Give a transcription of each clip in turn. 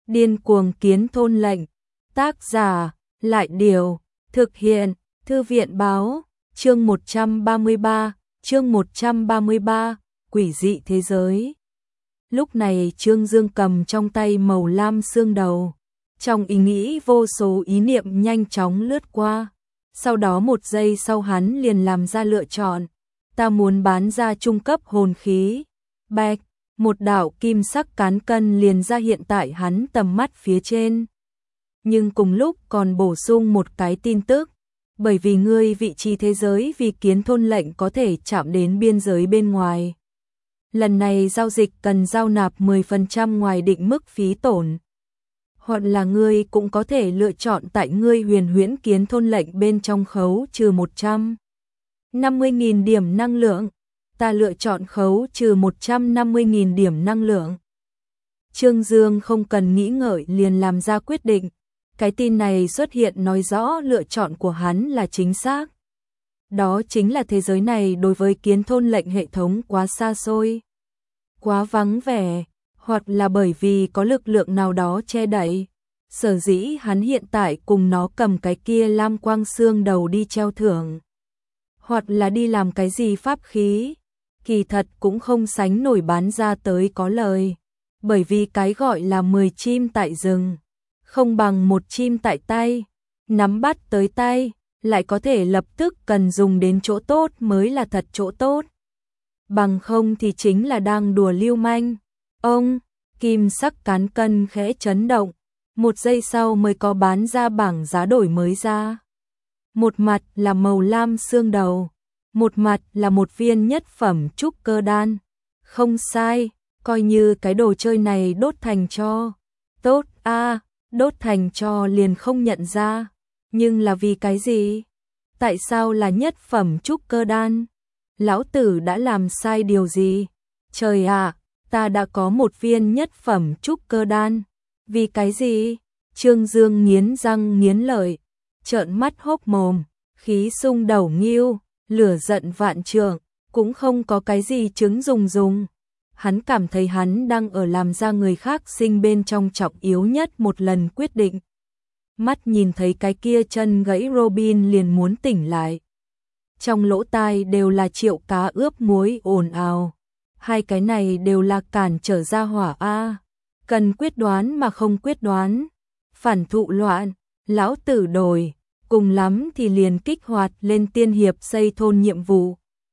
Điên cuồng kiến thôn lệnh. Tác giả, Lại Điều. Thực hiện, Thư viện Báo. Chương 133, chương 133, Quỷ dị thế giới. Lúc này Trương Dương cầm trong tay màu lam xương đầu. Trong ý nghĩ vô số ý niệm nhanh chóng lướt qua. Sau đó một giây sau hắn liền làm ra lựa chọn. Ta muốn bán ra trung cấp hồn khí. Bạch, một đạo kim sắc cán cân liền ra hiện tại hắn tầm mắt phía trên. Nhưng cùng lúc còn bổ sung một cái tin tức. Bởi vì ngươi vị trí thế giới vì kiến thôn lệnh có thể chạm đến biên giới bên ngoài. Lần này giao dịch cần giao nạp 10% ngoài định mức phí tổn. Hoặc là ngươi cũng có thể lựa chọn tại ngươi huyền huyễn kiến thôn lệnh bên trong khấu trừ 150.000 điểm năng lượng. Ta lựa chọn khấu trừ 150.000 điểm năng lượng. Trương Dương không cần nghĩ ngợi liền làm ra quyết định. Cái tin này xuất hiện nói rõ lựa chọn của hắn là chính xác. Đó chính là thế giới này đối với kiến thôn lệnh hệ thống quá xa xôi, quá vắng vẻ, hoặc là bởi vì có lực lượng nào đó che đậy. Sở dĩ hắn hiện tại cùng nó cầm cái kia lam quang xương đầu đi treo thưởng. Hoặc là đi làm cái gì pháp khí. Kỳ thật cũng không sánh nổi bán ra tới có lời. Bởi vì cái gọi là 10 chim tại rừng. Không bằng một chim tại tay. Nắm bắt tới tay. Lại có thể lập tức cần dùng đến chỗ tốt mới là thật chỗ tốt. Bằng không thì chính là đang đùa lưu manh. Ông, kim sắc cán cân khẽ chấn động. Một giây sau mới có bán ra bảng giá đổi mới ra. Một mặt là màu lam xương đầu. Một mặt là một viên nhất phẩm trúc cơ đan. Không sai, coi như cái đồ chơi này đốt thành tro. Tốt a, đốt thành tro liền không nhận ra. Nhưng là vì cái gì? Tại sao là nhất phẩm trúc cơ đan? Lão tử đã làm sai điều gì? Trời ạ, ta đã có một viên nhất phẩm trúc cơ đan. Vì cái gì? Trương Dương nghiến răng nghiến lợi, trợn mắt hốc mồm, khí sung đầu nghiêu, lửa giận vạn trượng, cũng không có cái gì chứng dùng. Hắn cảm thấy hắn đang ở làm ra người khác sinh bên trong trọng yếu nhất một lần quyết định. Mắt nhìn thấy cái kia chân gãy Robin liền muốn tỉnh lại. Trong lỗ tai đều là Triệu Cá ướp muối ồn ào. Hai cái này đều là cản trở ra hỏa a. Cần quyết đoán mà không quyết đoán. Phản thụ loạn, lão tử đổi, cùng lắm thì liền kích hoạt lên tiên hiệp xây thôn nhiệm vụ.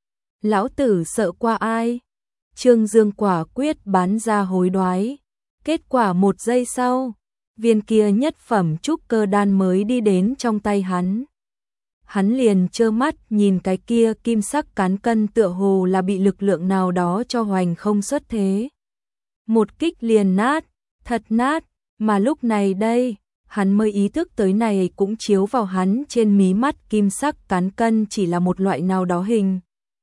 Lão tử sợ qua ai? Trương Dương quả quyết bán ra hối đoái. Kết quả một giây sau, viên kia nhất phẩm trúc cơ đan mới đi đến trong tay hắn. Hắn liền trơ mắt nhìn cái kia kim sắc cán cân tựa hồ là bị lực lượng nào đó cho hoành không xuất thế. Một kích liền nát, thật nát, mà lúc này đây, hắn mới ý thức tới này cũng chiếu vào hắn trên mí mắt kim sắc cán cân chỉ là một loại nào đó hình.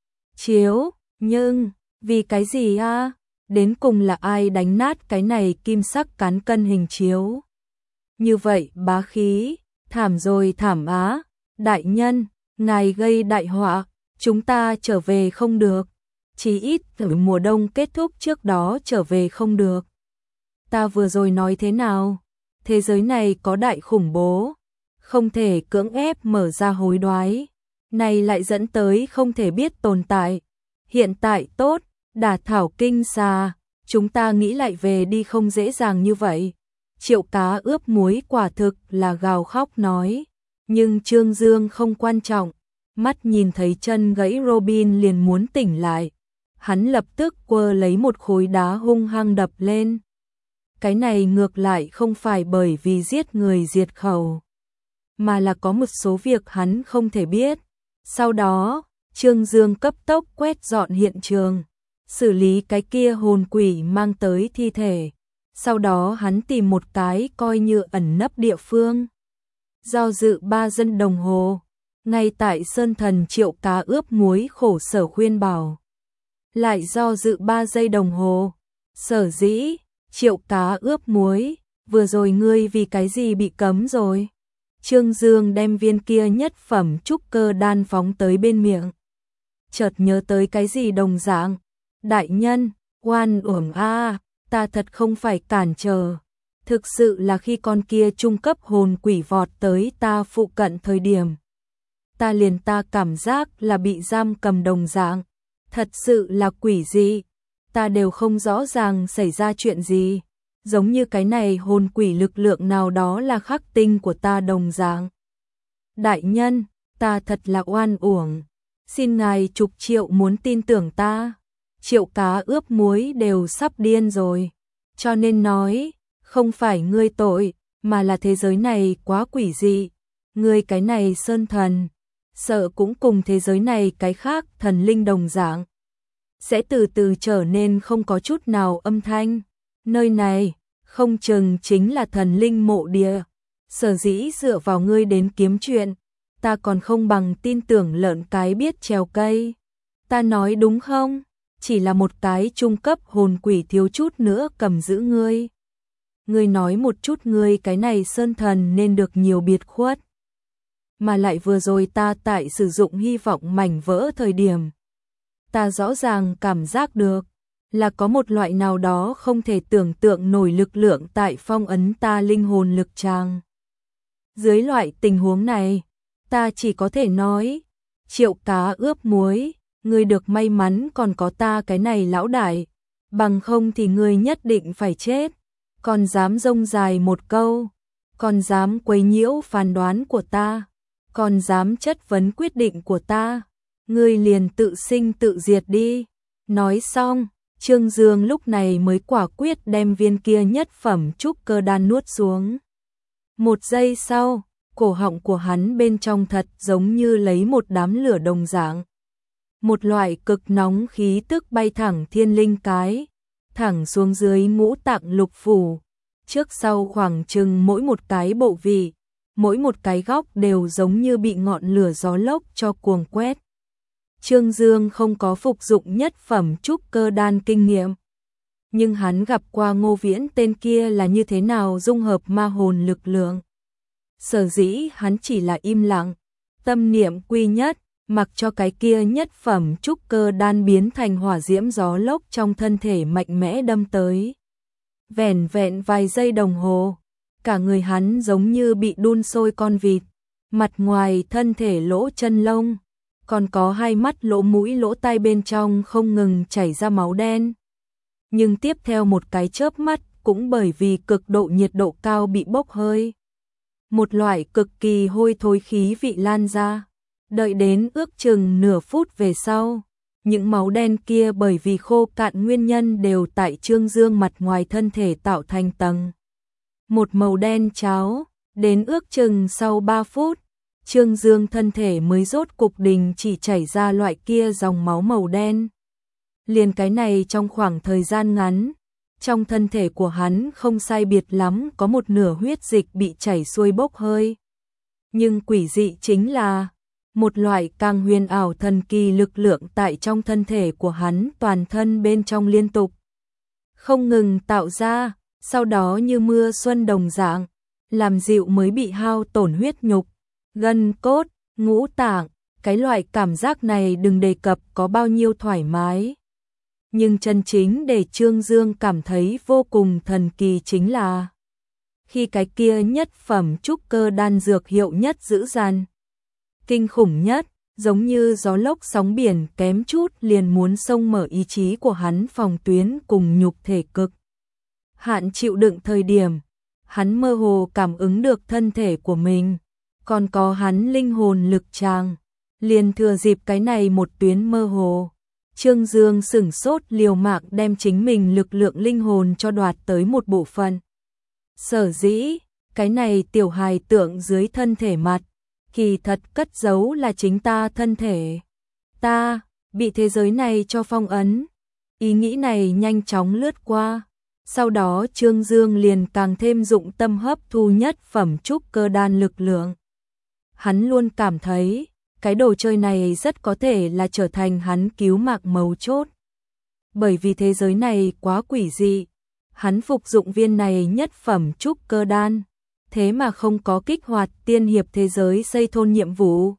Chiếu, nhưng, vì cái gì a? Đến cùng là ai đánh nát cái này kim sắc cán cân hình chiếu? Như vậy bá khí, thảm rồi thảm á, đại nhân, ngài gây đại họa, chúng ta trở về không được, chí ít từ mùa đông kết thúc trước đó trở về không được. Ta vừa rồi nói thế nào? Thế giới này có đại khủng bố, không thể cưỡng ép mở ra hối đoái, này lại dẫn tới không thể biết tồn tại. Hiện tại tốt, đả thảo kinh xà, chúng ta nghĩ lại về đi không dễ dàng như vậy. Triệu Cá ướp muối quả thực là gào khóc nói, nhưng Trương Dương không quan trọng, mắt nhìn thấy chân gãy Robin liền muốn tỉnh lại. Hắn lập tức quơ lấy một khối đá hung hăng đập lên. Cái này ngược lại không phải bởi vì giết người diệt khẩu, mà là có một số việc hắn không thể biết. Sau đó, Trương Dương cấp tốc quét dọn hiện trường, xử lý cái kia hồn quỷ mang tới thi thể. Sau đó hắn tìm một cái coi như ẩn nấp địa phương. Do dự 3 giây đồng hồ, ngay tại Sơn Thần Triệu Cá ướp muối khổ sở khuyên bảo. Lại do dự 3 giây đồng hồ, sở dĩ, Triệu Cá ướp muối, vừa rồi ngươi vì cái gì bị cấm rồi? Trương Dương đem viên kia nhất phẩm trúc cơ đan phóng tới bên miệng. Chợt nhớ tới cái gì đồng dạng. Đại nhân, oan uổng a, ta thật không phải cản trở. Thực sự là khi con kia trung cấp hồn quỷ vọt tới ta phụ cận thời điểm. Ta cảm giác là bị giam cầm đồng dạng. Thật sự là quỷ dị. Ta đều không rõ ràng xảy ra chuyện gì. Giống như cái này hồn quỷ lực lượng nào đó là khắc tinh của ta đồng dạng. Đại nhân, ta thật là oan uổng. Xin ngài chục triệu muốn tin tưởng ta. Triệu Cá ướp muối đều sắp điên rồi. Cho nên nói, không phải ngươi tội, mà là thế giới này quá quỷ dị. Ngươi cái này sơn thần, sợ cũng cùng thế giới này cái khác thần linh đồng dạng. Sẽ từ từ trở nên không có chút nào âm thanh. Nơi này, không chừng chính là thần linh mộ địa. Sở dĩ dựa vào ngươi đến kiếm chuyện, ta còn không bằng tin tưởng lợn cái biết trèo cây. Ta nói đúng không? Chỉ là một cái trung cấp hồn quỷ thiếu chút nữa cầm giữ ngươi. Ngươi nói một chút ngươi cái này sơn thần nên được nhiều biệt khuất. Mà lại vừa rồi ta tại sử dụng hy vọng mảnh vỡ thời điểm. Ta rõ ràng cảm giác được là có một loại nào đó không thể tưởng tượng nổi lực lượng tại phong ấn ta linh hồn lực tràng. Dưới loại tình huống này, ta chỉ có thể nói, Triệu Cá ướp muối, ngươi được may mắn còn có ta cái này lão đại, bằng không thì ngươi nhất định phải chết. Còn dám rông dài một câu, còn dám quấy nhiễu phán đoán của ta, còn dám chất vấn quyết định của ta, ngươi liền tự sinh tự diệt đi. Nói xong, Trương Dương lúc này mới quả quyết đem viên kia nhất phẩm trúc cơ đan nuốt xuống. Một giây sau, cổ họng của hắn bên trong thật giống như lấy một đám lửa đồng dạng. Một loại cực nóng khí tức bay thẳng thiên linh cái, thẳng xuống dưới ngũ tạng lục phủ, trước sau khoảng chừng mỗi một cái bộ vị, mỗi một cái góc đều giống như bị ngọn lửa gió lốc cho cuồng quét. Trương Dương không có phục dụng nhất phẩm trúc cơ đan kinh nghiệm, nhưng hắn gặp qua Ngô Viễn tên kia là như thế nào dung hợp ma hồn lực lượng. Sở dĩ hắn chỉ là im lặng, tâm niệm quy nhất, mặc cho cái kia nhất phẩm trúc cơ đan biến thành hỏa diễm gió lốc trong thân thể mạnh mẽ đâm tới. Vẻn vẹn vài giây đồng hồ, cả người hắn giống như bị đun sôi con vịt, mặt ngoài thân thể lỗ chân lông, còn có hai mắt lỗ mũi lỗ tai bên trong không ngừng chảy ra máu đen. Nhưng tiếp theo một cái chớp mắt cũng bởi vì cực độ nhiệt độ cao bị bốc hơi. Một loại cực kỳ hôi thối khí vị lan ra. Đợi đến ước chừng nửa phút về sau, những máu đen kia bởi vì khô cạn nguyên nhân đều tại Trương Dương mặt ngoài thân thể tạo thành tầng. Một màu đen cháo, đến ước chừng sau 3 phút, Trương Dương thân thể mới rốt cục đình chỉ chảy ra loại kia dòng máu màu đen. Liền cái này trong khoảng thời gian ngắn, trong thân thể của hắn không sai biệt lắm có một nửa huyết dịch bị chảy xuôi bốc hơi. Nhưng quỷ dị chính là một loại càng huyền ảo thần kỳ lực lượng tại trong thân thể của hắn toàn thân bên trong liên tục không ngừng tạo ra, sau đó như mưa xuân đồng dạng, làm dịu mới bị hao tổn huyết nhục, gân cốt, ngũ tạng. Cái loại cảm giác này đừng đề cập có bao nhiêu thoải mái. Nhưng chân chính để Trương Dương cảm thấy vô cùng thần kỳ chính là khi cái kia nhất phẩm trúc cơ đan dược hiệu nhất dữ dằn, kinh khủng nhất, giống như gió lốc sóng biển kém chút liền muốn xông mở ý chí của hắn phòng tuyến cùng nhục thể cực hạn chịu đựng thời điểm, hắn mơ hồ cảm ứng được thân thể của mình, còn có hắn linh hồn lực tràng, liền thừa dịp cái này một tuyến mơ hồ. Trương Dương sửng sốt liều mạng đem chính mình lực lượng linh hồn cho đoạt tới một bộ phận. Sở dĩ, cái này tiểu hài tượng dưới thân thể mặt, kỳ thật cất giấu là chính ta thân thể. Ta, bị thế giới này cho phong ấn. Ý nghĩ này nhanh chóng lướt qua. Sau đó Trương Dương liền càng thêm dụng tâm hấp thu nhất phẩm trúc cơ đan lực lượng. Hắn luôn cảm thấy, cái đồ chơi này rất có thể là trở thành hắn cứu mạng mấu chốt. Bởi vì thế giới này quá quỷ dị, hắn phục dụng viên này nhất phẩm trúc cơ đan, thế mà không có kích hoạt tiên hiệp thế giới xây thôn nhiệm vụ.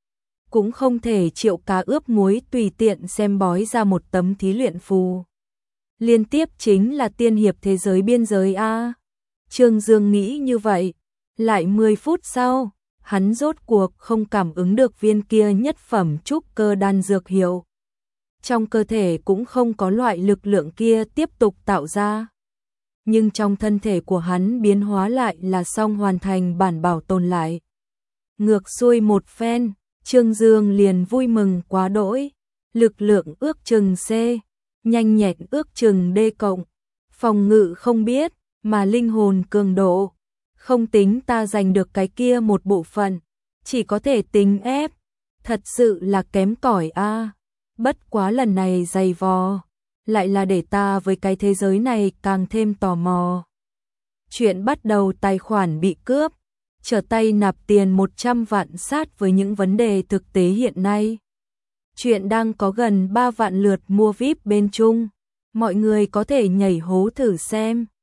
Cũng không thể Triệu Cá ướp muối tùy tiện xem bói ra một tấm thí luyện phù. Liên tiếp chính là tiên hiệp thế giới biên giới A. Trương Dương nghĩ như vậy, lại 10 phút sau, hắn rốt cuộc không cảm ứng được viên kia nhất phẩm trúc cơ đan dược hiệu. Trong cơ thể cũng không có loại lực lượng kia tiếp tục tạo ra. Nhưng trong thân thể của hắn biến hóa lại là xong hoàn thành bản bảo tồn lại. Ngược xuôi một phen, Trương Dương liền vui mừng quá đỗi. Lực lượng ước chừng C, nhanh nhẹn ước chừng D cộng, phòng ngự không biết, mà linh hồn cường độ. Không tính ta giành được cái kia một bộ phận, chỉ có thể tính ép. Thật sự là kém cỏi a. Bất quá lần này dày vò, lại là để ta với cái thế giới này càng thêm tò mò. Chuyện bắt đầu tài khoản bị cướp, trở tay nạp tiền 100 vạn sát với những vấn đề thực tế hiện nay. Chuyện đang có gần 3 vạn lượt mua VIP bên Trung, mọi người có thể nhảy hố thử xem.